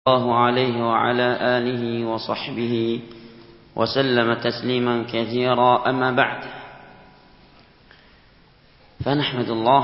الله عليه وعلى آله وصحبه وسلم تسليما كثيرا أما بعد فنحمد الله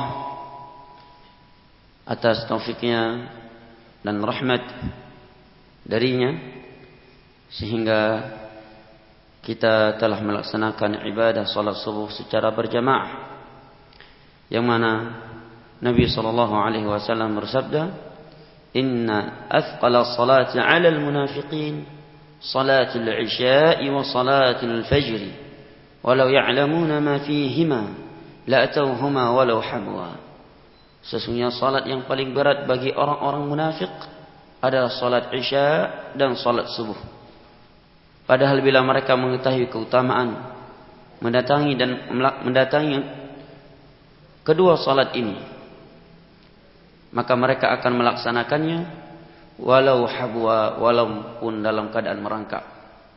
atas taufiknya dan rahmat darinya sehingga kita telah melaksanakan ibadah salat subuh secara berjamaah, yang mana Nabi SAW bersabda, Inna athqala salati ala al-munafiqin salatul isya'i wa salatul fajri walau ya'lamuna ma fihima la'atawhuma walau habwa. Sesungguhnya salat yang paling berat bagi orang-orang munafik adalah salat isya' dan salat subuh. Padahal bila mereka mengetahui keutamaan mendatangi kedua salat ini, maka mereka akan melaksanakannya walau habwa, walaupun dalam keadaan merangkak.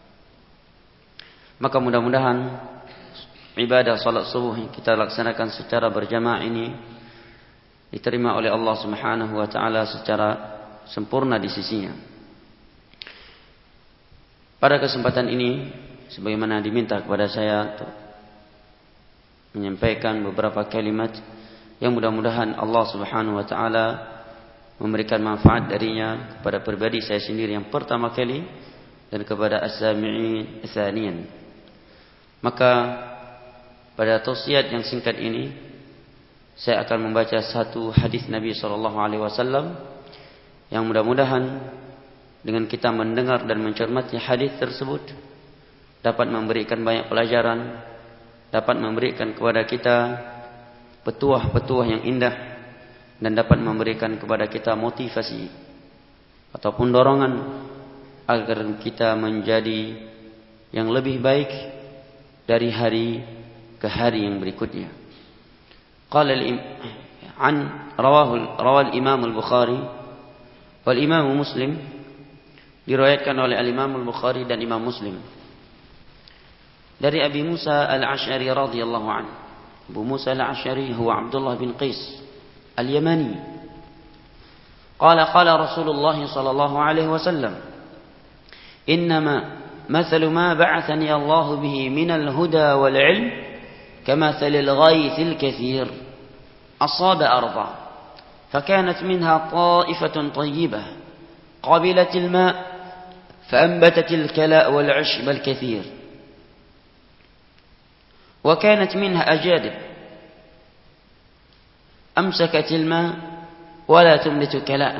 Maka mudah-mudahan ibadah salat subuh yang kita laksanakan secara berjamaah ini diterima oleh Allah Subhanahu wa taala secara sempurna di sisinya. Pada kesempatan ini, sebagaimana diminta kepada saya untuk menyampaikan beberapa kalimat yang mudah-mudahan Allah Subhanahu wa taala memberikan manfaat darinya kepada pribadi saya sendiri yang pertama kali dan kepada as-sami'in tsaniyan. Maka pada tausiat yang singkat ini saya akan membaca satu hadis Nabi sallallahu alaihi wasallam yang mudah-mudahan dengan kita mendengar dan mencermati hadis tersebut dapat memberikan banyak pelajaran, dapat memberikan kepada kita petuah-petuah yang indah, dan dapat memberikan kepada kita motivasi ataupun dorongan agar kita menjadi yang lebih baik dari hari ke hari yang berikutnya. Qala rawal Imam al-Bukhari wal Imam Muslim, diriwayatkan oleh al-Imam al-Bukhari dan Imam Muslim dari Abi Musa al-Asy'ari radhiyallahu anhu. Abu Musa al-Asy'ari huwa Abdullah bin Qais al-Yamani. Qala Rasulullah sallallahu alaihi wasallam, "Innama mathalu ma ba'athani Allah bihi min al-huda wal 'ilm kamathali al-ghayth al-kathir asaba arda fakanat minha ta'ifatun tayyibah qabilat al-ma' فأنبتت الكلاء والعشب الكثير وكانت منها أجادب أمسكت الماء ولا تنبت كلاء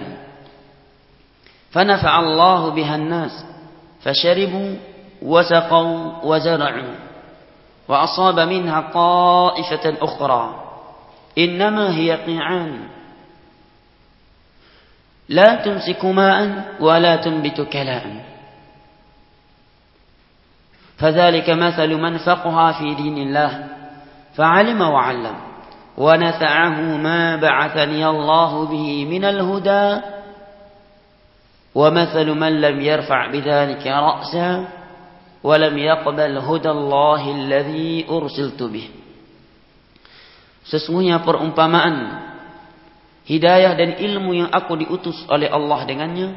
فنفع الله بها الناس فشربوا وسقوا وزرعوا وأصاب منها طائفة أخرى إنما هي قيعان لا تمسك ماء ولا تنبت كلاء فذلك مثل من فقه في دين الله فعلم وعلم ونفعه ما بعثني الله به من الهدى ومثل من لم يرفع بذلك رأسا ولم يقبل هدى الله الذي أرسلت به." Sesungguhnya perumpamaan hidayah dan ilmu yang aku diutus oleh Allah dengannya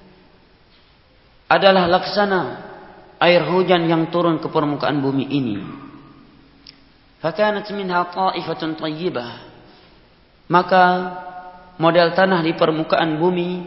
adalah laksana air hujan yang turun ke permukaan bumi ini. Fakanat minha ta'ifatun tayyibah, maka model tanah di permukaan bumi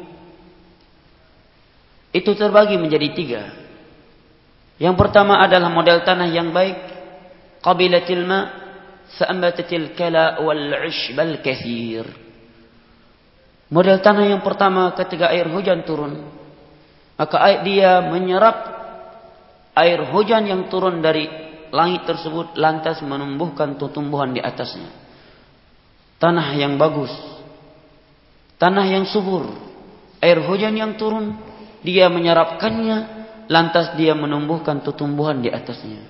itu terbagi menjadi tiga. Yang pertama adalah model tanah yang baik, qabilatil ma' fa'ambatatil kala' wal 'ishbal kathir. Model tanah yang pertama ketika air hujan turun, maka dia menyerap air hujan yang turun dari langit tersebut, lantas menumbuhkan tumbuhan di atasnya. Tanah yang bagus, tanah yang subur, air hujan yang turun, dia menyerapkannya, lantas dia menumbuhkan tumbuhan di atasnya.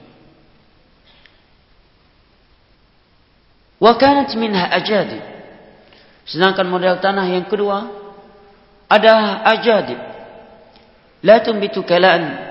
Wa kanat minha ajadib. Sedangkan model tanah yang kedua ada ajadib, la tumbitu kala'an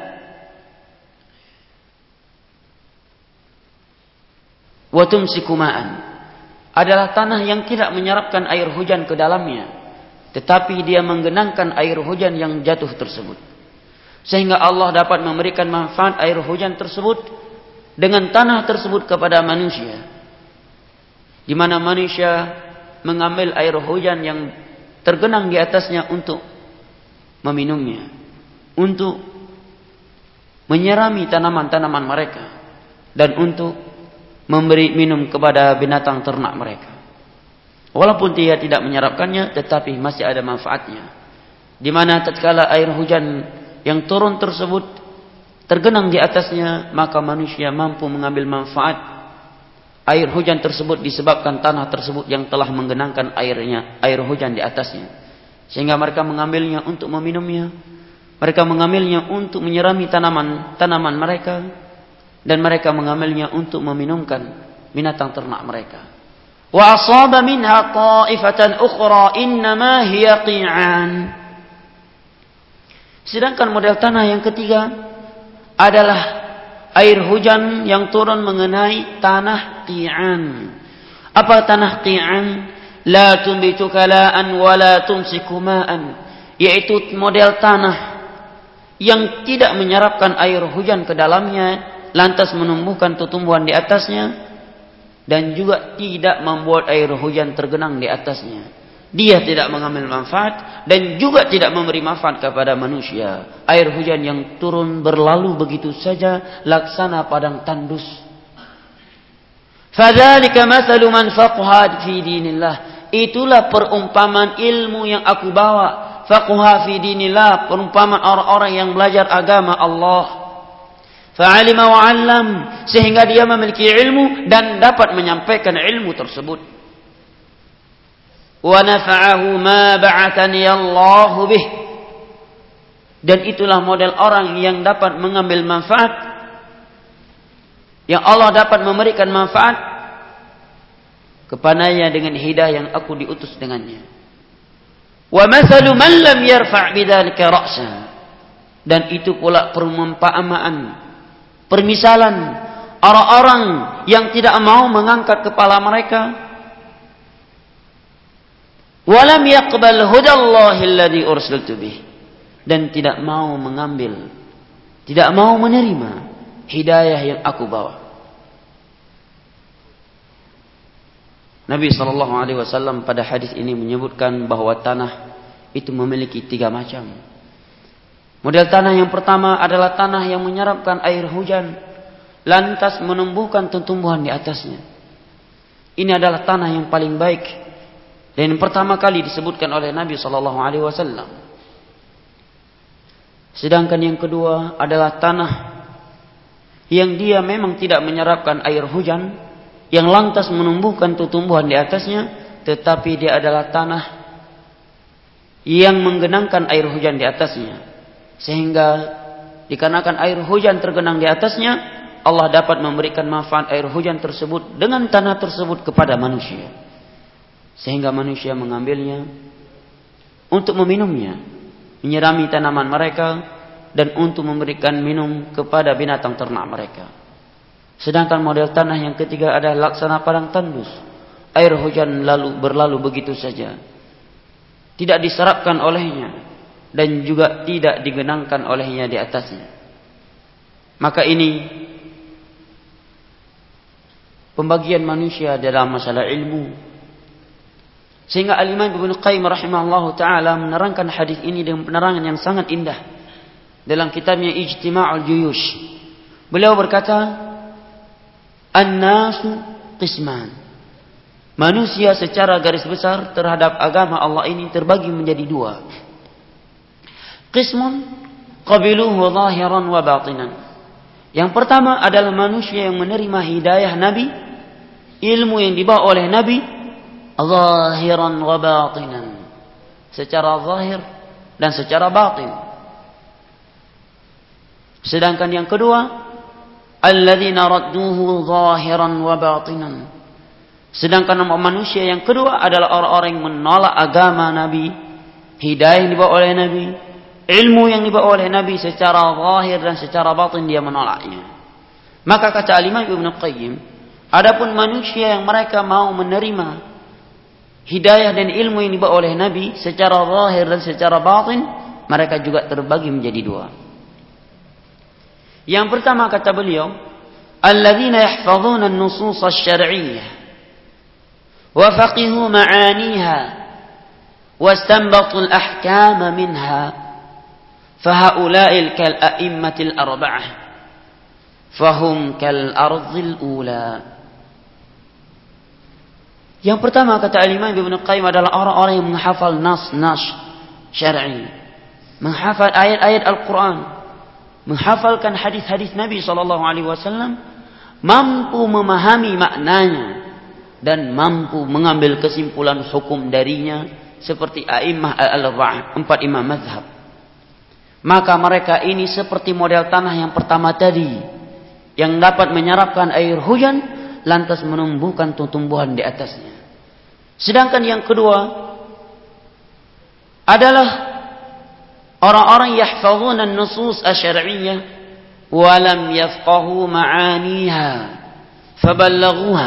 wa tumsiku ma'an, adalah tanah yang tidak menyerapkan air hujan ke dalamnya, tetapi dia menggenangkan air hujan yang jatuh tersebut. Sehingga Allah dapat memberikan manfaat air hujan tersebut dengan tanah tersebut kepada manusia. Di mana manusia mengambil air hujan yang tergenang di atasnya untuk meminumnya, untuk menyirami tanaman-tanaman mereka, dan untuk memberi minum kepada binatang ternak mereka. Walaupun dia tidak menyerapkannya, tetapi masih ada manfaatnya. Di mana tatkala air hujan yang turun tersebut tergenang di atasnya, maka manusia mampu mengambil manfaat air hujan tersebut disebabkan tanah tersebut yang telah menggenangkan air hujan di atasnya. Sehingga mereka mengambilnya untuk meminumnya, mereka mengambilnya untuk menyirami tanaman mereka, dan mereka mengambilnya untuk meminumkan binatang ternak mereka. Wa asaba minha ta'ifatan ukhra innama hiya qi'an. Sedangkan model tanah yang ketiga adalah air hujan yang turun mengenai tanah qi'an. Apa tanah qi'an? La tumbitu kala'an wa la tumsiku ma'an. Yaitu model tanah yang tidak menyerapkan air hujan ke dalamnya, lantas menumbuhkan tumbuhan di atasnya, dan juga tidak membuat air hujan tergenang di atasnya. Dia tidak mengambil manfaat dan juga tidak memberi manfaat kepada manusia. Air hujan yang turun berlalu begitu saja laksana padang tandus. Fadzalika mathalu man faqaha fi dinillah. Itulah perumpamaan ilmu yang aku bawa. Faqaha fi dinillah, perumpamaan orang-orang yang belajar agama Allah. Fa'alima wa 'allam, sehingga dia memiliki ilmu dan dapat menyampaikan ilmu tersebut. Wa nafa'ahu ma ba'athani Allah bih. Dan itulah model orang yang dapat mengambil manfaat, yang Allah dapat memberikan manfaat kepadanya dengan hidayah yang aku diutus dengannya. Wa mathalu man lam yarfa' bidzalika ra'sa. Dan itu pula perumpamaan, permisalan orang-orang yang tidak mau mengangkat kepala mereka. Walam yaqbal hudallahi alladhi ursiltu bih. Dan tidak mau mengambil, tidak mau menerima hidayah yang aku bawa. Nabi SAW pada hadis ini menyebutkan bahwa tanah itu memiliki 3 macam. Model tanah yang pertama adalah tanah yang menyerapkan air hujan, lantas menumbuhkan tumbuhan di atasnya. Ini adalah tanah yang paling baik dan yang pertama kali disebutkan oleh Nabi SAW. Sedangkan yang kedua adalah tanah yang dia memang tidak menyerapkan air hujan, yang lantas menumbuhkan tumbuhan di atasnya, tetapi dia adalah tanah yang menggenangkan air hujan di atasnya. Sehingga dikarenakan air hujan tergenang di atasnya, Allah dapat memberikan manfaat air hujan tersebut dengan tanah tersebut kepada manusia. Sehingga manusia mengambilnya untuk meminumnya, menyirami tanaman mereka, dan untuk memberikan minum kepada binatang ternak mereka. Sedangkan model tanah yang ketiga adalah laksana padang tandus. Air hujan berlalu begitu saja, tidak diserapkan olehnya, dan juga tidak digenangkan olehnya di atasnya. Maka ini pembagian manusia dalam masalah ilmu. Sehingga Al-Imam Ibnu Qayyim rahimahullahu ta'ala menerangkan hadis ini dengan penerangan yang sangat indah dalam kitabnya Ijtima'ul Juyush. Beliau berkata, An-nasu qisman. Manusia secara garis besar terhadap agama Allah ini terbagi menjadi 2. Qismun qabiluhu zahiran wa batinan. Yang pertama adalah manusia yang menerima hidayah Nabi, ilmu yang dibawa oleh Nabi, zahiran wa batinan, secara zahir dan secara batin. Sedangkan yang kedua, alladzina radduhu zahiran wa batinan. Sedangkan manusia yang kedua adalah orang-orang yang menolak agama Nabi, hidayah yang dibawa oleh Nabi, ilmu yang dibawa oleh Nabi secara zahir dan secara batin, dia menolaknya. Maka kata Al-Imam Ibnu Qayyim, adapun manusia yang mereka mau menerima hidayah dan ilmu yang dibawa oleh Nabi secara zahir dan secara batin, mereka juga terbagi menjadi dua. Yang pertama kata beliau, alladzina yahfazuna an-nusus asy-syar'iyyah wa faqihu ma'aniha wastanbatu al-ahkam minha fahaula'i kal-a'immatil arba'ah fahum kal-ardhil ula. Yang pertama kata Imam Ibnu Qayyim adalah orang-orang yang menghafal nas syar'i, menghafal ayat-ayat Al-Quran, menghafalkan hadis-hadis Nabi SAW, mampu memahami maknanya dan mampu mengambil kesimpulan hukum darinya seperti a'immah al-arba'ah, 4 imam mazhab. Maka mereka ini seperti model tanah yang pertama tadi, yang dapat menyerapkan air hujan lantas menumbuhkan tumbuhan di atasnya. Sedangkan yang kedua adalah orang-orang yahfazuna an-nusus asy-syar'iyyah wa lam yafqahu ma'aniha faballaghuha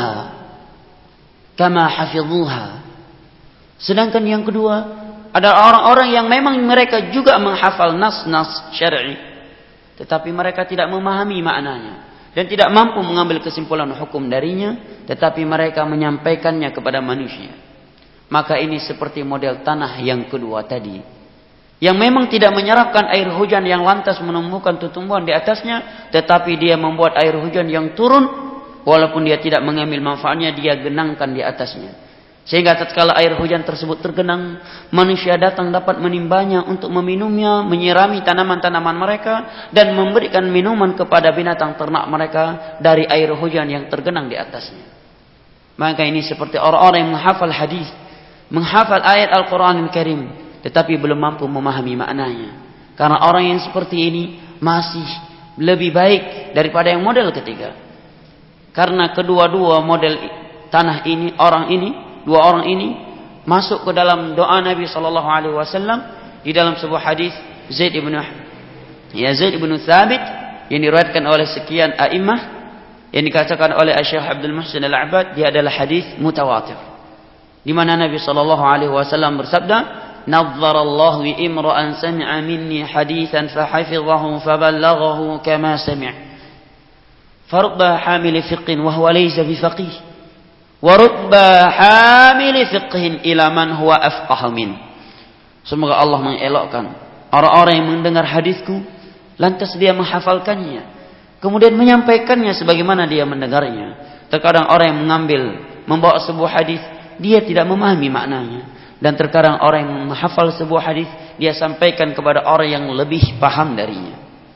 kama hafidhuha. Sedangkan yang kedua adalah orang-orang yang memang mereka juga menghafal nas-nas syar'i, tetapi mereka tidak memahami maknanya dan tidak mampu mengambil kesimpulan hukum darinya, tetapi mereka menyampaikannya kepada manusia. Maka ini seperti model tanah yang kedua tadi, yang memang tidak menyerapkan air hujan yang lantas menumbuhkan tumbuhan di atasnya, tetapi dia membuat air hujan yang turun, walaupun dia tidak mengambil manfaatnya, dia genangkan di atasnya. Sehingga tatkala air hujan tersebut tergenang, manusia datang dapat menimbanya untuk meminumnya, menyirami tanaman-tanaman mereka, dan memberikan minuman kepada binatang ternak mereka dari air hujan yang tergenang di atasnya. Maka ini seperti orang-orang yang menghafal hadis, menghafal ayat Al-Quran Al-Karim, tetapi belum mampu memahami maknanya. Karena orang yang seperti ini masih lebih baik daripada yang model ketiga. Karena kedua-dua model tanah ini, dua orang ini masuk ke dalam doa Nabi SAW di dalam sebuah hadis Zaid ibn Thabit yang diriwayatkan oleh sekian a'immah, yang dikatakan oleh Syekh Abdul Muhsin Al-Abbad, dia adalah hadis mutawatir, di mana Nabi SAW bersabda, "Nadzzarallahu imra'an sami'a minni haditsan fahafidhahu faballaghahu kama sami'. Farubba hamil fiqhin wa huwa laysa bifaqih. Warubba hamili fiqhin ila man huwa afqahu min." Semoga Allah mengelokkan orang-orang yang mendengar hadisku lantas dia menghafalkannya, kemudian menyampaikannya sebagaimana dia mendengarnya. Terkadang orang yang membawa sebuah hadis, dia tidak memahami maknanya, dan terkadang orang yang menghafal sebuah hadis, dia sampaikan kepada orang yang lebih paham darinya.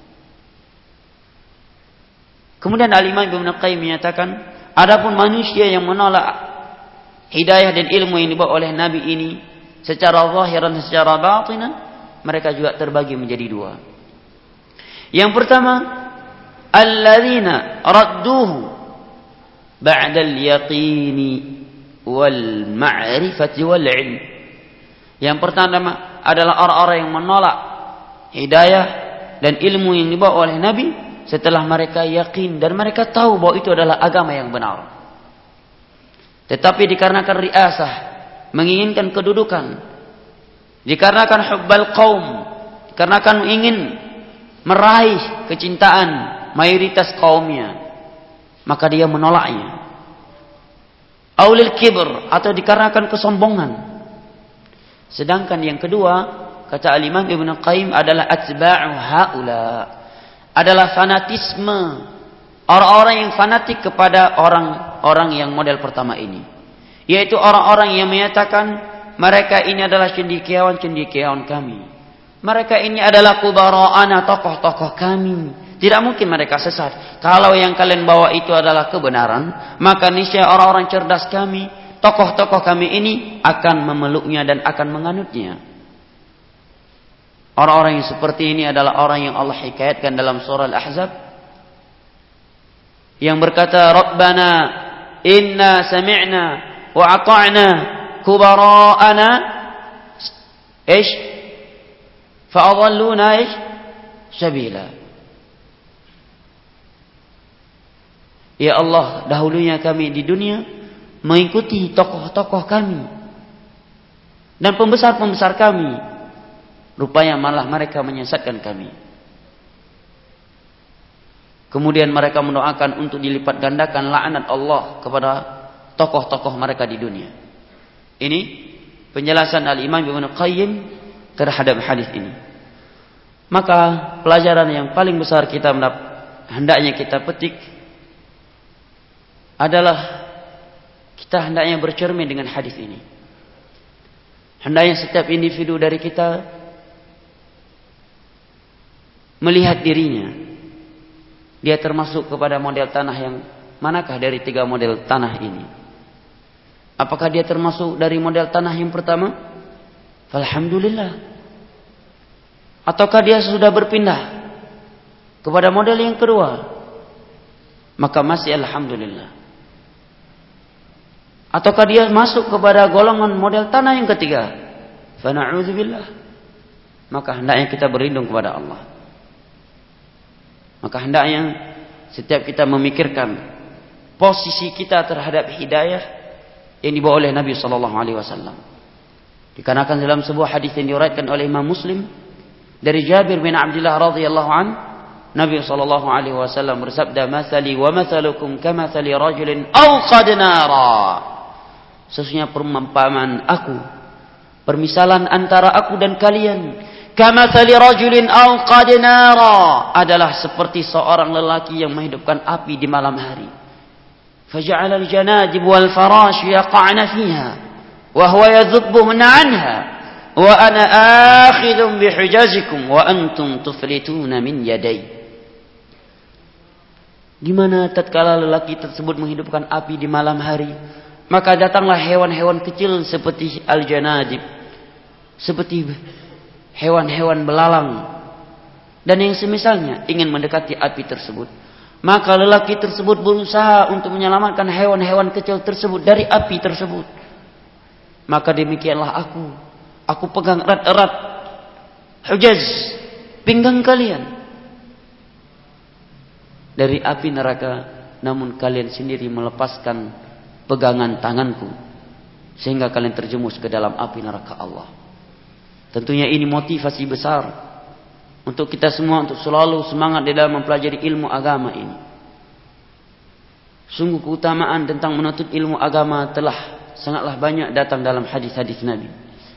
Kemudian Al-Imam Ibnu Qayyim menyatakan, adapun manusia yang menolak hidayah dan ilmu yang dibawa oleh Nabi ini secara zahiran dan secara batinan, mereka juga terbagi menjadi dua. Yang pertama, alladzina radduhu ba'da al-yaqini wal ma'rifati wal ilm. Yang pertama adalah orang-orang yang menolak hidayah dan ilmu yang dibawa oleh Nabi setelah mereka yakin dan mereka tahu bahwa itu adalah agama yang benar. Tetapi dikarenakan riasah, menginginkan kedudukan, dikarenakan hubbal qaum, dikarenakan ingin meraih kecintaan mayoritas kaumnya, maka dia menolaknya. Aulil kibr, atau dikarenakan kesombongan. Sedangkan yang kedua, kata Al-Imam Ibnu Qayyim, adalah atba'u haula, adalah fanatisme, orang-orang yang fanatik kepada orang-orang yang model pertama ini, yaitu orang-orang yang menyatakan mereka ini adalah cendekiawan kami, mereka ini adalah kubara'ana, tokoh-tokoh kami, tidak mungkin mereka sesat. Kalau yang kalian bawa itu adalah kebenaran, maka niscaya orang-orang cerdas kami, tokoh-tokoh kami ini akan memeluknya dan akan menganutnya. Orang-orang yang seperti ini adalah orang yang Allah hikayatkan dalam surah Al-Ahzab, yang berkata, Rabbana inna sami'na wa ata'na kubara'ana fa'adhalluna sabila. Ya Allah, dahulunya kami di dunia mengikuti tokoh-tokoh kami, dan pembesar-pembesar kami, rupanya malah mereka menyesatkan kami. Kemudian mereka mendoakan untuk dilipat gandakan laknat Allah kepada tokoh-tokoh mereka di dunia. Ini penjelasan Al-Imam Ibnu Qayyim terhadap hadis ini. Maka pelajaran yang paling besar hendaknya kita petik adalah kita hendaknya bercermin dengan hadis ini. Hendaknya setiap individu dari kita melihat dirinya. Dia termasuk kepada model tanah yang manakah dari 3 model tanah ini? Apakah dia termasuk dari model tanah yang pertama? Alhamdulillah. Ataukah dia sudah berpindah kepada model yang kedua? Maka masih alhamdulillah. Ataukah dia masuk kepada golongan model tanah yang ketiga? Fa na'udzubillah. Maka hendaknya kita berlindung kepada Allah. Maka hendaknya setiap kita memikirkan posisi kita terhadap hidayah yang dibawa oleh Nabi SAW. Dikarenakan dalam sebuah hadis yang diriwayatkan oleh Imam Muslim dari Jabir bin Abdullah radhiyallahu an, Nabi SAW bersabda, "Mathali wa mathalukum kamathali rajulin awqad nara." Sesungguhnya perumpamaan aku, permisalan antara aku dan kalian, kamathali rajulin awqad nara, adalah seperti seorang lelaki yang menghidupkan api di malam hari. Faja'ala al-janadib wal farash yaqa'na fiha wa huwa yadhubbuhunna 'anha wa ana akhidhun bihujazikum wa antum tuflituna min yaday. Di mana tatkala lelaki tersebut menghidupkan api di malam hari, maka datanglah hewan-hewan kecil seperti al-janadib, seperti hewan-hewan belalang dan yang semisalnya ingin mendekati api tersebut. Maka lelaki tersebut berusaha untuk menyelamatkan hewan-hewan kecil tersebut dari api tersebut. Maka demikianlah aku pegang erat-erat hujaz, pinggang kalian dari api neraka, namun kalian sendiri melepaskan pegangan tanganku sehingga kalian terjerumus ke dalam api neraka Allah. Tentunya ini motivasi besar untuk kita semua untuk selalu semangat di dalam mempelajari ilmu agama ini. Sungguh keutamaan tentang menuntut ilmu agama telah sangatlah banyak datang dalam hadis-hadis Nabi.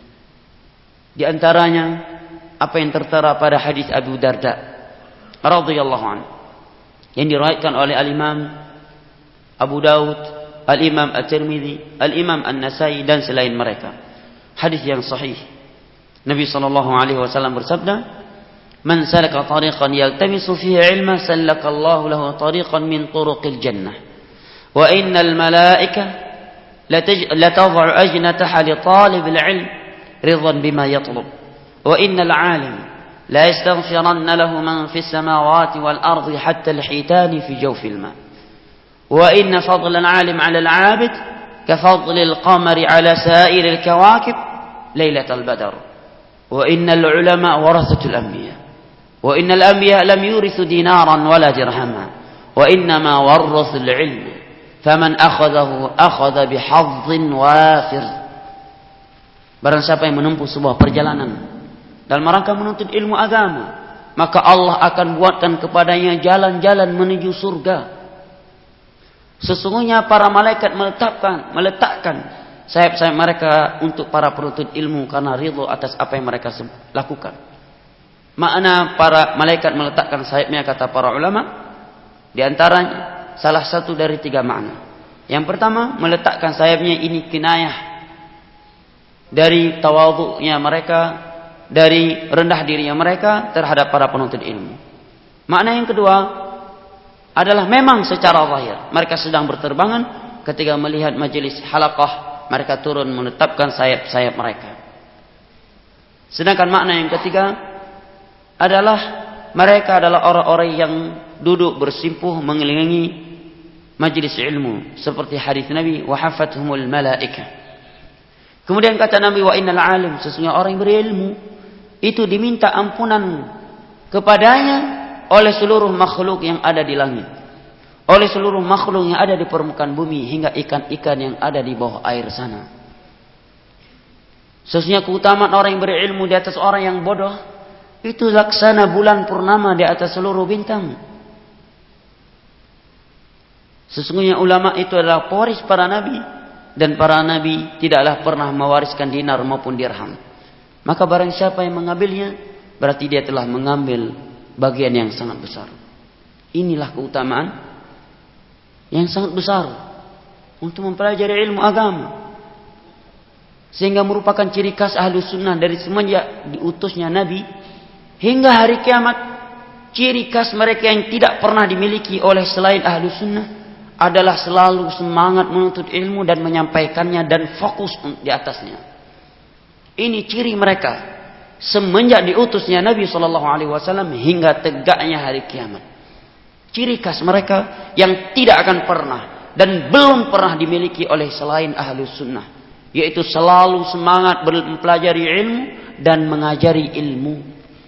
Di antaranya apa yang tertera pada hadis Abu Darda radhiyallahu anhu yang diriwayatkan oleh Al-Imam Abu Daud, Al-Imam At-Tirmidzi, Al-Imam An-Nasai dan selain mereka. Hadis yang sahih. Nabi SAW bersabda, "Man salaka tariqan yaltamisu fihi ilman salaka Allahu lahu tariqan min turuqil jannah. Wa innal malaika latad'u ajnataha li talibil ilm ridan bima yatlub. Wa innal 'alim la yastaghfiranna lahu man fis samawati wal ardi hatta al-hitan fi jawfil ma. Wa inna fadla al-'alim 'ala al-'abid ka fadli al-qamari 'ala sa'iril kawakib lailatal badr. Wa innal 'ulama warathatul anbiya. Wa innal anbiya lam yurithu dinaran wala dirhama. Wa innama warathul 'ilma. Faman akhadahu akhadha bihadhin wafir." Barang siapa yang menempuh sebuah perjalanan dalam rangka menuntut ilmu agama, maka Allah akan buatkan kepadanya jalan-jalan menuju surga. Sesungguhnya para malaikat meletakkan sayap-sayap mereka untuk para penuntut ilmu karena ridho atas apa yang mereka lakukan. Makna para malaikat meletakkan sayapnya, kata para ulama, di antaranya salah satu dari 3 makna. Yang pertama, meletakkan sayapnya ini kinayah dari tawadhu'nya mereka, dari rendah dirinya mereka terhadap para penuntut ilmu. Makna yang kedua adalah memang secara zahir mereka sedang berterbangan ketika melihat majelis halaqah, mereka turun menetapkan sayap-sayap mereka. Sedangkan makna yang ketiga adalah mereka adalah orang-orang yang duduk bersimpuh mengelilingi majelis ilmu seperti hadis Nabi, wa hafathumul malaika. Kemudian kata Nabi, wa innal alim, sesungguhnya orang yang berilmu itu diminta ampunan kepadanya oleh seluruh makhluk yang ada di langit, oleh seluruh makhluk yang ada di permukaan bumi, hingga ikan-ikan yang ada di bawah air sana. Sesungguhnya keutamaan orang yang berilmu di atas orang yang bodoh itu laksana bulan purnama di atas seluruh bintang. Sesungguhnya ulama itu adalah pewaris para nabi, dan para nabi tidaklah pernah mewariskan dinar maupun dirham. Maka barang siapa yang mengambilnya, berarti dia telah mengambil bagian yang sangat besar. Inilah keutamaan yang sangat besar untuk mempelajari ilmu agama. Sehingga merupakan ciri khas ahlu sunnah dari semenjak diutusnya Nabi hingga hari kiamat. Ciri khas mereka yang tidak pernah dimiliki oleh selain ahlu sunnah adalah selalu semangat menuntut ilmu dan menyampaikannya dan fokus di atasnya. Ini ciri mereka semenjak diutusnya Nabi SAW hingga tegaknya hari kiamat. Ciri khas mereka yang tidak akan pernah dan belum pernah dimiliki oleh selain ahlu sunnah, yaitu selalu semangat mempelajari ilmu dan mengajari ilmu.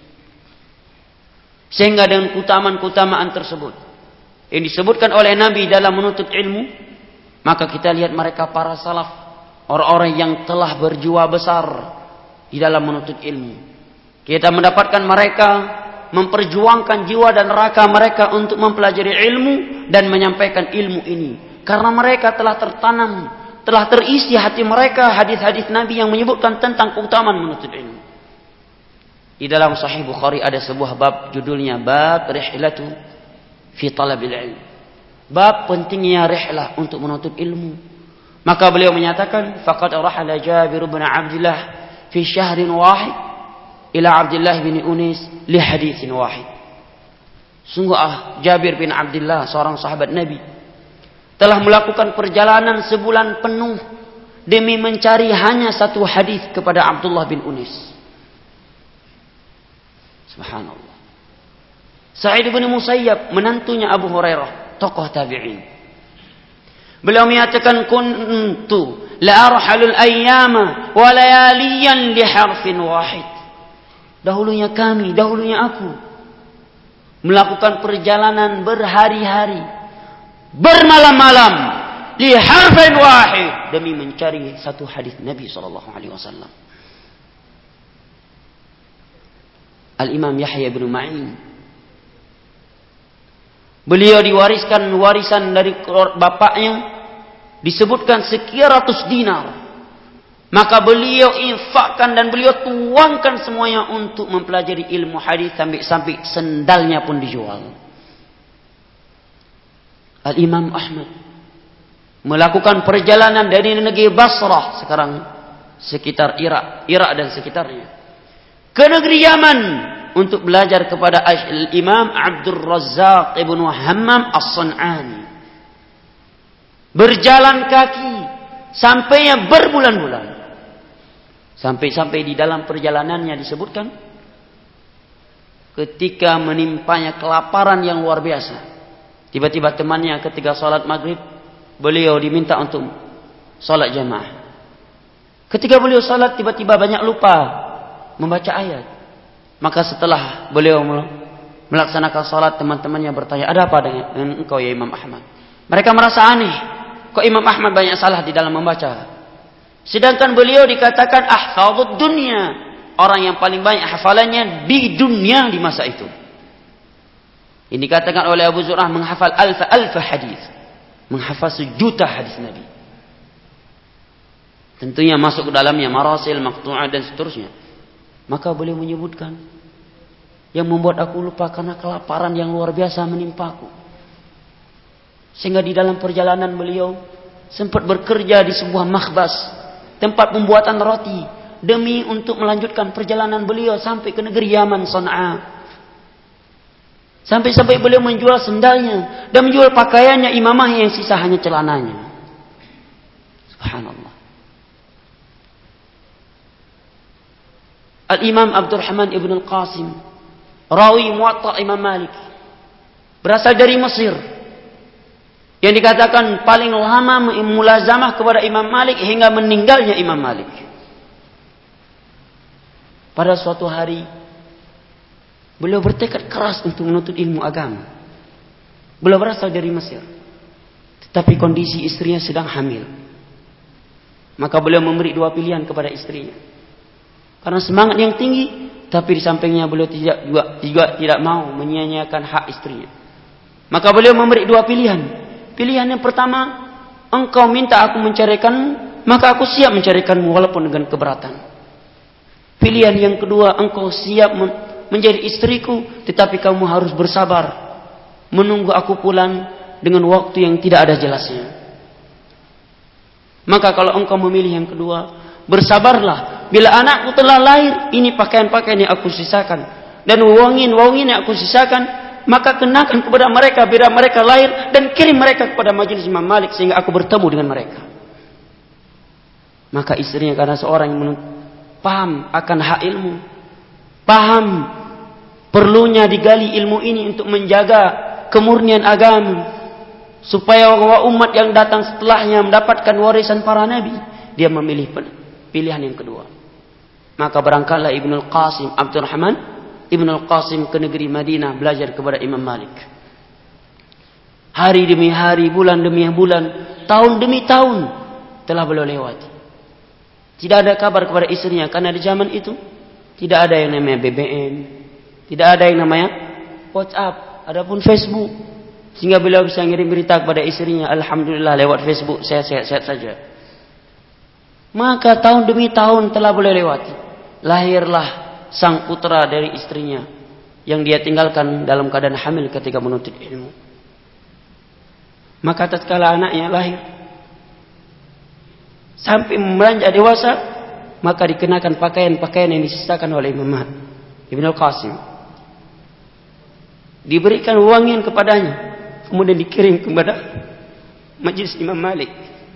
Sehingga dengan keutamaan-keutamaan tersebut yang disebutkan oleh Nabi dalam menuntut ilmu, maka kita lihat mereka para salaf, orang-orang yang telah berjiwa besar di dalam menuntut ilmu. Kita mendapatkan mereka memperjuangkan jiwa dan raga mereka untuk mempelajari ilmu dan menyampaikan ilmu ini. Karena mereka telah tertanam, telah terisi hati mereka hadis-hadis Nabi yang menyebutkan tentang keutamaan menuntut ilmu. Di dalam Sahih Bukhari ada sebuah bab judulnya Bab Rihlatu fi Talabil Ilm. Bab pentingnya rihlah untuk menuntut ilmu. Maka beliau menyatakan, faqad rahala Jabir bin Abdullah fi syahrin wahid ila Abdullah bin Unis li haditsin wahid. Sungguh Jabir bin Abdullah, seorang sahabat Nabi, telah melakukan perjalanan sebulan penuh demi mencari hanya satu hadis kepada Abdullah bin Unis. Subhanallah. Sa'id bin Musayyab, menantunya Abu Hurairah, tokoh tabi'in. Beliau menyatakan, kuntu la arhalul ayyama wa layaliyan li harfin wahid. Dahulunya kami, dahulunya aku melakukan perjalanan berhari-hari, bermalam-malam, li harfin wahid, demi mencari satu hadis Nabi SAW. Al-Imam Yahya bin Ma'in, beliau diwariskan warisan dari bapaknya, disebutkan sekian ratus dinar. Maka beliau infakkan dan beliau tuangkan semuanya untuk mempelajari ilmu hadis sampai sendalnya pun dijual. Al-Imam Ahmad melakukan perjalanan dari negeri Basrah, sekarang sekitar Irak dan sekitarnya, ke negeri Yaman untuk belajar kepada Imam Abdul Razzaq ibn Hammam As-San'ani. Berjalan kaki sampainya berbulan-bulan. Sampai di dalam perjalanannya disebutkan ketika menimpanya kelaparan yang luar biasa. Tiba-tiba temannya ketika sholat maghrib, beliau diminta untuk sholat jamaah. Ketika beliau sholat, tiba-tiba banyak lupa membaca ayat. Maka setelah beliau melaksanakan sholat, teman-temannya bertanya, ada apa dengan engkau ya Imam Ahmad? Mereka merasa aneh, kok Imam Ahmad banyak salah di dalam membaca. Sedangkan beliau dikatakan ahfadud dunia, orang yang paling banyak hafalannya di dunia di masa itu. Ini dikatakan oleh Abu Zur'ah menghafal alfa hadis, menghafal sejuta hadis Nabi. Tentunya masuk ke dalamnya marasil, maqtu'ah dan seterusnya. Maka beliau menyebutkan, yang membuat aku lupa karena kelaparan yang luar biasa menimpaku. Sehingga di dalam perjalanan beliau sempat bekerja di sebuah makhbas, tempat pembuatan roti, demi untuk melanjutkan perjalanan beliau sampai ke negeri Yaman, Sana'a. Sampai beliau menjual sendalnya dan menjual pakaiannya, imamah yang sisa hanya celananya. Subhanallah. Al-Imam Abdurrahman ibn al-Qasim, rawi Muwatta Imam Malik, berasal dari Mesir, yang dikatakan paling lama mulazamah kepada Imam Malik hingga meninggalnya Imam Malik. Pada suatu hari beliau bertekad keras untuk menuntut ilmu agama. Beliau berasal dari Mesir, tetapi kondisi istrinya sedang hamil. Maka beliau memberi dua pilihan kepada istrinya. Karena semangat yang tinggi, tapi di sampingnya beliau juga tidak mau menyia-nyiakan hak istrinya. Maka beliau memberi dua pilihan. Pilihan yang pertama, engkau minta aku menceraikanmu, maka aku siap menceraikanmu walaupun dengan keberatan. Pilihan yang kedua, engkau siap menjadi istriku, tetapi kamu harus bersabar menunggu aku pulang dengan waktu yang tidak ada jelasnya. Maka kalau engkau memilih yang kedua, bersabarlah. Bila anakku telah lahir, ini pakaian-pakaian yang aku sisakan dan wangin-wangin yang aku sisakan, maka kenakan kepada mereka bila mereka lahir dan kirim mereka kepada majelis Imam Malik sehingga aku bertemu dengan mereka. Maka istrinya karena seorang yang paham akan hak ilmu, paham perlunya digali ilmu ini untuk menjaga kemurnian agama, supaya umat yang datang setelahnya mendapatkan warisan para nabi, dia memilih pilihan yang kedua. Maka berangkatlah Ibnul Qasim Abdurrahman Ibnul Qasim ke negeri Madinah belajar kepada Imam Malik. Hari demi hari, bulan demi bulan, tahun demi tahun telah beliau lewati. Tidak ada kabar kepada istrinya, karena di zaman itu tidak ada yang namanya BBM, tidak ada yang namanya WhatsApp, adapun Facebook, sehingga beliau bisa ngirim berita kepada istrinya, alhamdulillah lewat Facebook sehat-sehat saja. Maka tahun demi tahun telah beliau lewati. Lahirlah sang putra dari istrinya yang dia tinggalkan dalam keadaan hamil ketika menuntut ilmu. Maka tatkala anaknya lahir sampai beranjak dewasa, maka dikenakan pakaian-pakaian yang disisakan oleh Imam Ibnul Qasim. Diberikan wangian kepadanya, kemudian dikirim kepada majelis Imam Malik.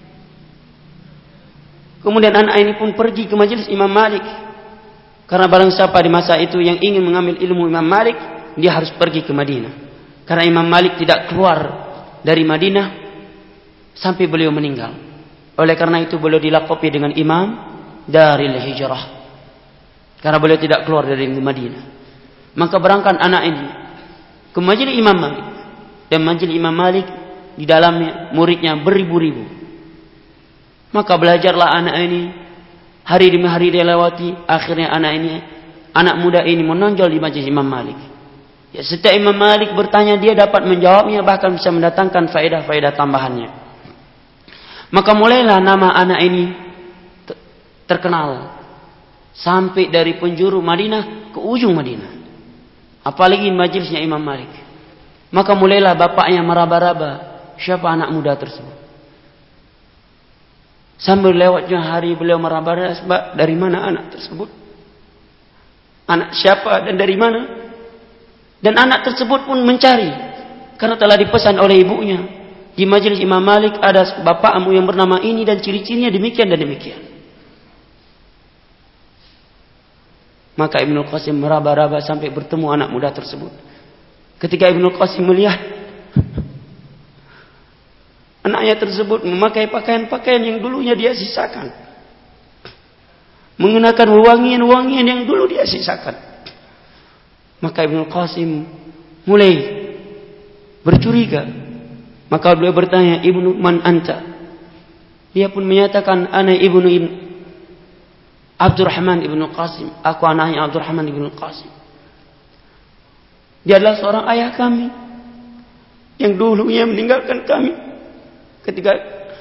Kemudian anak ini pun pergi ke majelis Imam Malik. Karena barang siapa di masa itu yang ingin mengambil ilmu Imam Malik, dia harus pergi ke Madinah. Karena Imam Malik tidak keluar dari Madinah sampai beliau meninggal. Oleh karena itu beliau dilakopi dengan Imam Daril Hijrah, karena beliau tidak keluar dari Madinah. Maka berangkat anak ini ke majelis Imam Malik, dan majelis Imam Malik di dalamnya muridnya beribu-ribu. Maka belajarlah anak ini, hari demi hari dia lewati. Akhirnya anak muda ini menonjol di majelis Imam Malik. Ya, setiap Imam Malik bertanya, dia dapat menjawabnya, bahkan bisa mendatangkan faedah-faedah tambahannya. Maka mulailah nama anak ini terkenal sampai dari penjuru Madinah ke ujung Madinah, apalagi majelisnya Imam Malik. Maka mulailah bapaknya meraba-raba, siapa anak muda tersebut. Sambil lewatnya hari beliau meraba-raba, dari mana anak tersebut, anak siapa dan dari mana. Dan anak tersebut pun mencari, karena telah dipesan oleh ibunya, di majelis Imam Malik ada bapakmu yang bernama ini dan ciri-cirinya demikian dan demikian. Maka Ibnul Qasim meraba-raba sampai bertemu anak muda tersebut. Ketika Ibnul Qasim melihat anaknya tersebut memakai pakaian-pakaian yang dulunya dia sisakan, mengenakan wangian-wangian yang dulu dia sisakan, maka Ibnul Qasim mulai bercuriga. Maka beliau bertanya, Ibnu man anta? Dia pun menyatakan, ana ibnu Abdurrahman ibnu Qasim. Aku anaknya Abdurrahman ibnu Qasim. Dia adalah seorang ayah kami yang dulunya meninggalkan kami ketika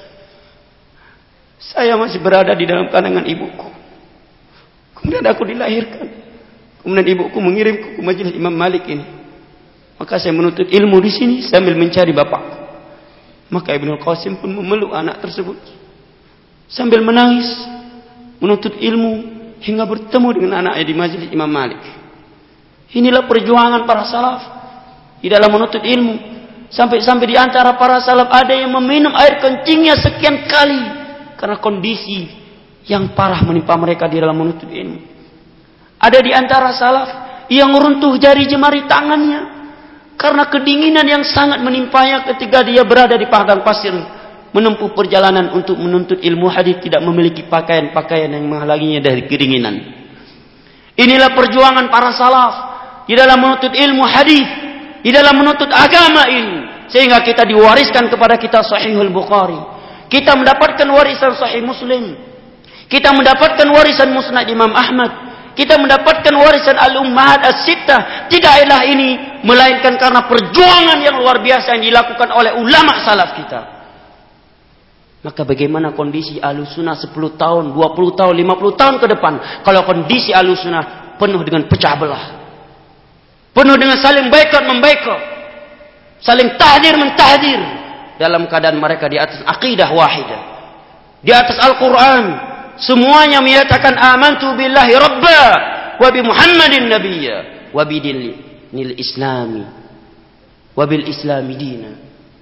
saya masih berada di dalam kandungan ibuku. Kemudian aku dilahirkan. Kemudian ibuku mengirimku ke majelis Imam Malik ini. Maka saya menuntut ilmu di sini sambil mencari bapakku. Maka Ibnul Qasim pun memeluk anak tersebut sambil menangis, menuntut ilmu hingga bertemu dengan anaknya di majelis Imam Malik. Inilah perjuangan para salaf di dalam menuntut ilmu. Sampai-sampai di antara para salaf ada yang meminum air kencingnya sekian kali karena kondisi yang parah menimpa mereka di dalam menuntut ilmu. Ada di antara salaf yang runtuh jari jemari tangannya karena kedinginan yang sangat menimpanya ketika dia berada di padang pasir menempuh perjalanan untuk menuntut ilmu hadis, tidak memiliki pakaian-pakaian yang menghalanginya dari kedinginan. Inilah perjuangan para salaf di dalam menuntut ilmu hadis, di dalam menuntut agama ini, sehingga kita diwariskan kepada kita Sahihul Bukhari, kita mendapatkan warisan Sahih Muslim, kita mendapatkan warisan Musnad Imam Ahmad, kita mendapatkan warisan al-ummahat as-sittah, tidaklah ini melainkan karena perjuangan yang luar biasa yang dilakukan oleh ulama salaf kita. Maka bagaimana kondisi Ahlussunnah 10 tahun, 20 tahun, 50 tahun ke depan kalau kondisi Ahlussunnah penuh dengan pecah belah, penuh dengan saling boikot memboikot, saling tahdir mentahdir, dalam keadaan mereka di atas akidah wahidah, di atas Al-Quran, semuanya menyatakan amantu billahi rabba wa bi Muhammadin nabiyya wa bi dinil islami wa bil islami dina.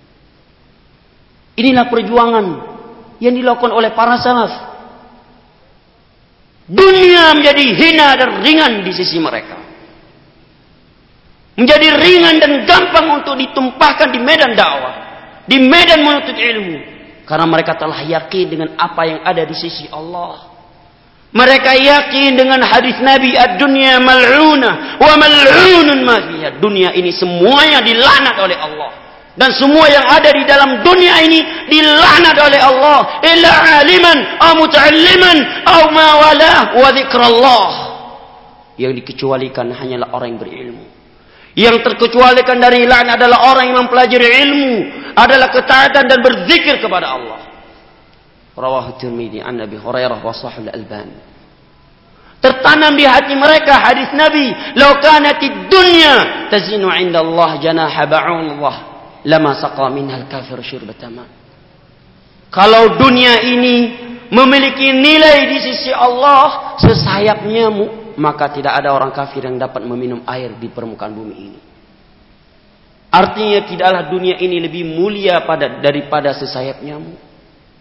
Inilah perjuangan yang dilakukan oleh para salaf. Dunia menjadi hina dan ringan di sisi mereka, menjadi ringan dan gampang untuk ditumpahkan di medan dakwah, di medan menuntut ilmu, karena mereka telah yakin dengan apa yang ada di sisi Allah. Mereka yakin dengan hadis Nabi, ad-dunya mal'unah wa mal'unun ma fiha. Dunia ini semuanya dilaknat oleh Allah, dan semua yang ada di dalam dunia ini dilaknat oleh Allah. Illa aliman aw muta'alliman aw ma wala wa dzikrullah. Yang dikecualikan hanyalah orang yang berilmu. Yang terkecualikan dari laknat adalah orang yang mempelajari ilmu, adalah ketaatan dan berzikir kepada Allah. Rawahu Tirmidzi an Abi Hurairah wa Shahih Al-Albani. Tertanam di hati mereka hadis Nabi, "Law kanatid dunya tazinu 'inda Allah janaha ba'udah, lama saqa minhal kafir syurbatan." Kalau dunia ini memiliki nilai di sisi Allah sesayap nyamuk, maka tidak ada orang kafir yang dapat meminum air di permukaan bumi ini. Artinya tidaklah dunia ini lebih mulia daripada sesayap nyamuk.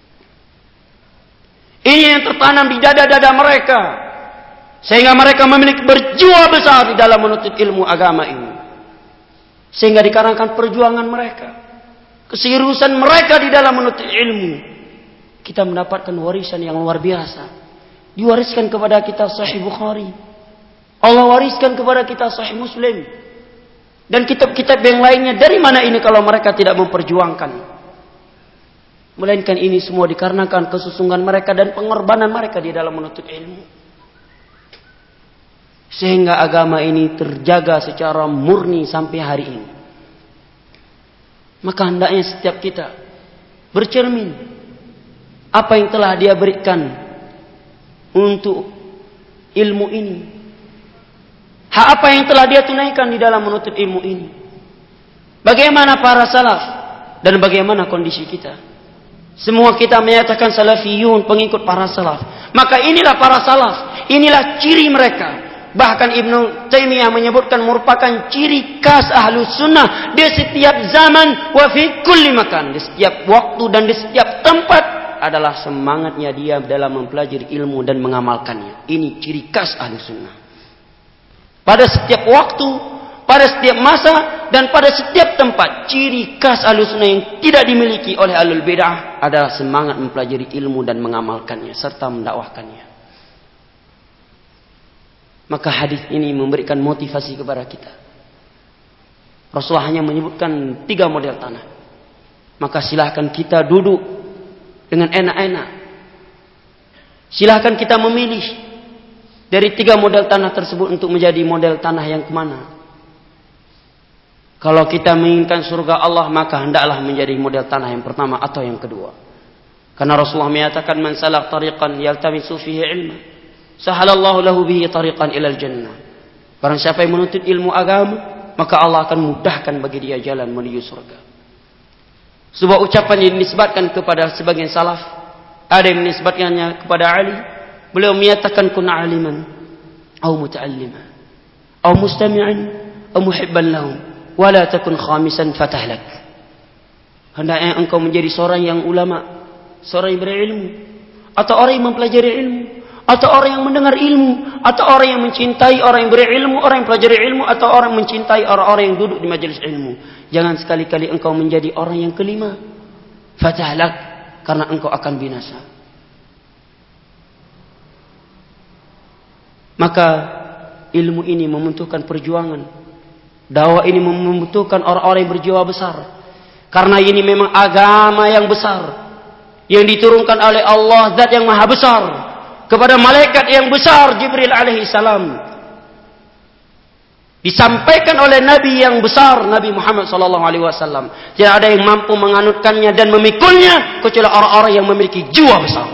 Ini yang tertanam di dada-dada mereka, sehingga mereka memiliki berjiwa besar di dalam menuntut ilmu agama ini. Sehingga dikarenakan perjuangan mereka, keseriusan mereka di dalam menuntut ilmu, kita mendapatkan warisan yang luar biasa. Diwariskan kepada kita Sahih Bukhari, Allah wariskan kepada kita Sahih Muslim, dan kitab-kitab yang lainnya. Dari mana ini kalau mereka tidak memperjuangkan? Melainkan ini semua dikarenakan kesungguhan mereka dan pengorbanan mereka di dalam menuntut ilmu, sehingga agama ini terjaga secara murni sampai hari ini. Maka hendaknya setiap kita bercermin apa yang telah Dia berikan untuk ilmu ini, hak apa yang telah Dia tunaikan di dalam menuntut ilmu ini. Bagaimana para salaf dan bagaimana kondisi kita? Semua kita menyatakan salafiyun, pengikut para salaf. Maka inilah para salaf, inilah ciri mereka. Bahkan Ibnu Taimiyah menyebutkan merupakan ciri khas Ahlus Sunnah di setiap zaman, wa fi kulli makan, di setiap waktu dan di setiap tempat, adalah semangatnya dia dalam mempelajari ilmu dan mengamalkannya. Ini ciri khas Ahlus Sunnah. Pada setiap waktu, pada setiap masa, dan pada setiap tempat, ciri khas Ahlus Sunnah yang tidak dimiliki oleh Ahlul Bid'ah adalah semangat mempelajari ilmu dan mengamalkannya serta mendakwahkannya. Maka hadis ini memberikan motivasi kepada kita. Rasulullah hanya menyebutkan 3 model tanah. Maka silahkan kita duduk dengan enak-enak. Silahkan kita memilih dari 3 model tanah tersebut untuk menjadi model tanah yang kemana. Kalau kita menginginkan surga Allah, maka hendaklah menjadi model tanah yang pertama atau yang kedua. Karena Rasulullah menyatakan, "Man salak tariqan yaltamisu fihi ilma, sahalallahu lahu bihi tariqan ilal jannah." Barang siapa yang menuntut ilmu agama, maka Allah akan mudahkan bagi dia jalan menuju surga. Sebuah ucapan yang dinisbatkan kepada sebagian salaf, ada yang menisbatkannya kepada Ali. Beliau menyatakan, "Kun aliman, au muta'alliman, au mustami'an, au muhibban lahum. Wala takun khamisan fatahlak." Hendaknya engkau menjadi seorang yang ulama, seorang yang berilmu, atau orang yang mempelajari ilmu, atau orang yang mendengar ilmu, atau orang yang mencintai orang yang berilmu, orang yang pelajari ilmu, atau orang yang mencintai orang-orang yang duduk di majelis ilmu. Jangan sekali-kali engkau menjadi orang yang kelima, fatahlak, karena engkau akan binasa. Maka ilmu ini membutuhkan perjuangan. Dakwah ini membutuhkan orang-orang yang berjiwa besar. Karena ini memang agama yang besar, yang diturunkan oleh Allah, zat yang maha besar, kepada malaikat yang besar Jibril alaihi salam. Disampaikan oleh Nabi yang besar, Nabi Muhammad sallallahu alaihi wasallam. Tidak ada yang mampu menganutkannya dan memikulnya kecuali orang-orang yang memiliki jiwa besar.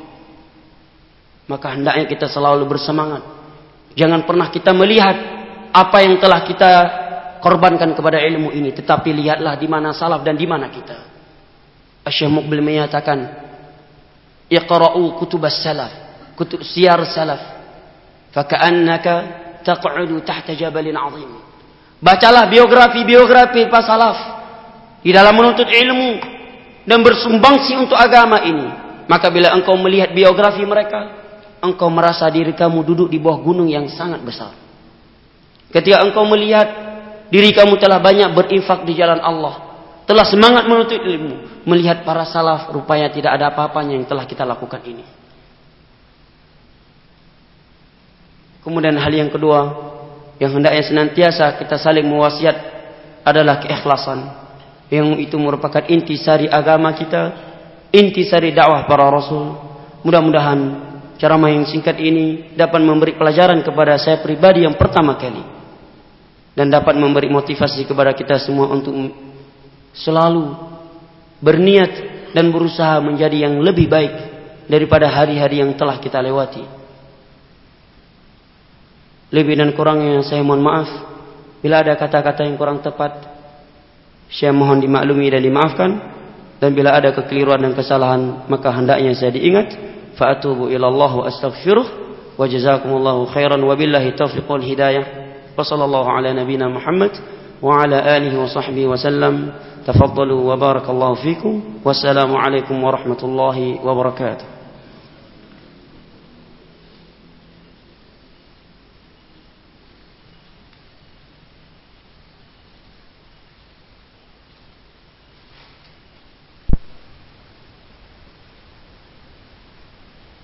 Maka hendaknya kita selalu bersemangat. Jangan pernah kita melihat apa yang telah kita korbankan kepada ilmu ini, tetapi lihatlah di mana salaf dan di mana kita. Syekh Muqbil menyatakan, "Iqra'u kutubas salaf, kutub siyar salaf, faka'annaka taq'udu tahta jabalin 'azim." Bacalah biografi-biografi para salaf di dalam menuntut ilmu dan bersumbangsi untuk agama ini. Maka bila engkau melihat biografi mereka, engkau merasa diri kamu duduk di bawah gunung yang sangat besar. Ketika engkau melihat diri kamu telah banyak berinfak di jalan Allah, telah semangat menuntut ilmu, melihat para salaf rupanya tidak ada apa-apanya yang telah kita lakukan ini. Kemudian hal yang kedua yang hendaknya senantiasa kita saling mewasiat adalah keikhlasan, yang itu merupakan intisari agama kita, intisari dakwah para rasul. Mudah-mudahan ceramah yang singkat ini dapat memberi pelajaran kepada saya pribadi yang pertama kali, dan dapat memberi motivasi kepada kita semua untuk selalu berniat dan berusaha menjadi yang lebih baik daripada hari-hari yang telah kita lewati. Lebih dan kurangnya saya mohon maaf. Bila ada kata-kata yang kurang tepat, saya mohon dimaklumi dan dimaafkan. Dan bila ada kekeliruan dan kesalahan, maka hendaknya saya diingat. Fa'atubu ilallah wa astaghfiruh wa jazakumullahu khairan wa billahi taufiq wal hidayah wa sallallahu ala nabina Muhammad wa ala alihi wa sahbihi wa sallam. Tafaddalu wa barakallahu fikum. Wassalamu alaikum warahmatullahi wabarakatuh.